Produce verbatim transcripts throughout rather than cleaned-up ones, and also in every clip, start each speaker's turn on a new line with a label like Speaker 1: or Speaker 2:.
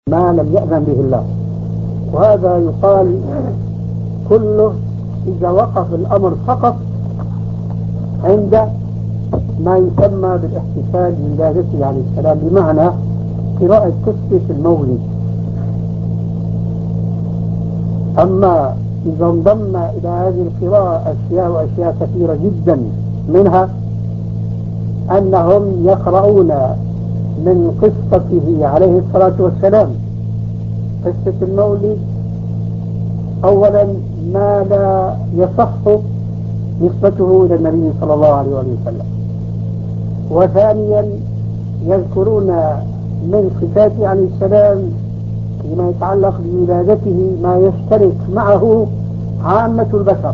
Speaker 1: ما لم يأذن به الله. وهذا يقال كله إذا وقف الأمر فقط عند ما يسمى بالاحتفال بولادته عليه السلام، بمعنى قراءة قصة المولد. أما إذا انضم إلى هذه القراءة أشياء وأشياء كثيرة جدا، منها أنهم يقرؤون من قصته عليه الصلاة والسلام قصة المولد أولا ما لا يصح نسبته إلى النبي صلى الله عليه وسلم، وثانيا يذكرون من صفاته عليه السلام فيما يتعلق بولادته ما يشترك معه عامة البشر،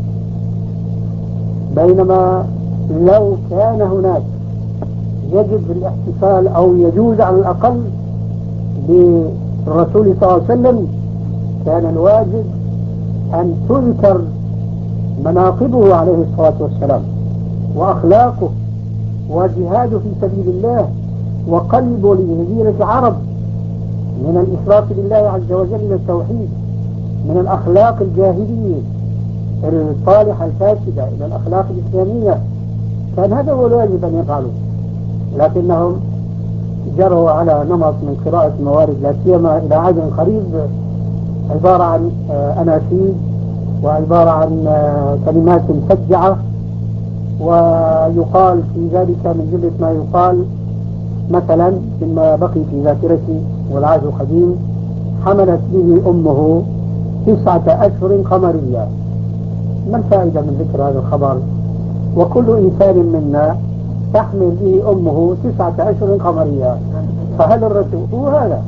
Speaker 1: بينما لو كان هناك يجب الاحتفال أو يجوز على الأقل بالرسول صلى الله عليه وسلم، كان الواجب أن تذكر مناقبه عليه الصلاة والسلام وأخلاقه وجهاده في سبيل الله وقلبه لجزيرة العرب من الإشراك بالله عز وجل للتوحيد، من الأخلاق الجاهلية الصالحة الفاسدة إلى الأخلاق الإسلامية. كان هذا هو الواجب أن يفعلوا، لكنهم جروا على نمط من قراءة الموارد، لا سيما إلى عهد قريب عبارة عن أناشيد وعبارة عن كلمات مسجعة، ويقال في ذلك من جملة ما يقال مثلا مما بقي في ذاكرتي والعهد القديم: حملت به أمه تسعة أشهر قمرية. ما الفائدة من ذكر هذا الخبر؟ وكل إنسان منا تحمل به أمه تسعة أشهر قمرية، فهل الرسول هو هذا؟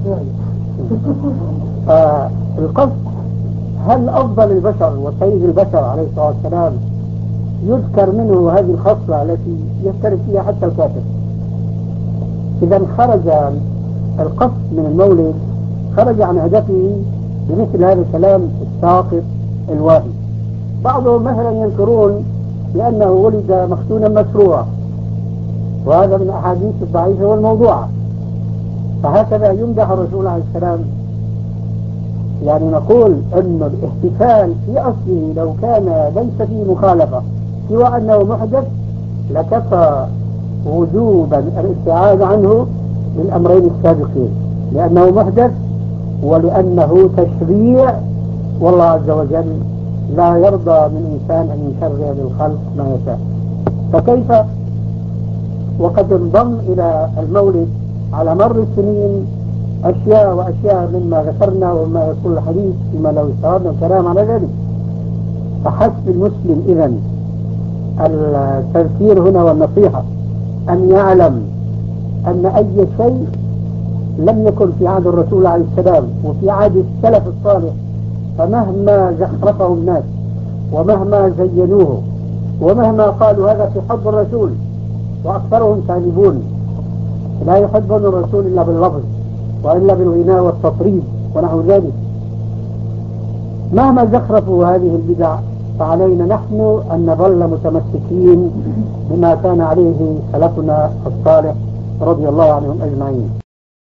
Speaker 1: فالقصد هل أفضل البشر وسيد البشر عليه الصلاة والسلام يذكر منه هذه الخصلة التي يشترك فيها حتى الكافر؟ إذا خرج القصد من المولد، خرج عن هدفه بمثل هذا الكلام الساقط الواهي. بعضهم مثلا ينكرون بأنه ولد مختونا مسروعا، وهذا من الأحاديث الضعيفة والموضوعة، فهكذا يمدح الرسول عليه السلام. يعني نقول أن الاحتفال في أصله لو كان ليس فيه مخالفة سوى أنه محدث لكفى وجوبا الابتعاد عنه للأمرين السابقين، لأنه محدث ولأنه تشريع، والله عز وجل لا يرضى من إنسان أن يشرع للخلق ما يشاء. فكيف وقد انضم إلى المولد على مر السنين أشياء وأشياء مما ذكرنا وما يقول الحديث فيما لو استعرضنا الكلام على ذلك. فحسب المسلم إذن التذكير هنا والنصيحة أن يعلم أن أي شيء لم يكن في عهد الرسول عليه السلام وفي عهد السلف الصالح، فمهما زخرفه الناس ومهما زينوه ومهما قالوا هذا في حب الرسول، وأكثرهم كاذبون، لا يحبون الرسول إلا باللفظ وإلا بالغناء والتطريب ونحو ذلك، مهما زخرفوا هذه البدع، فعلينا نحن أن نظل متمسكين بما كان عليه سلفنا الصالح رضي الله عنهم أجمعين.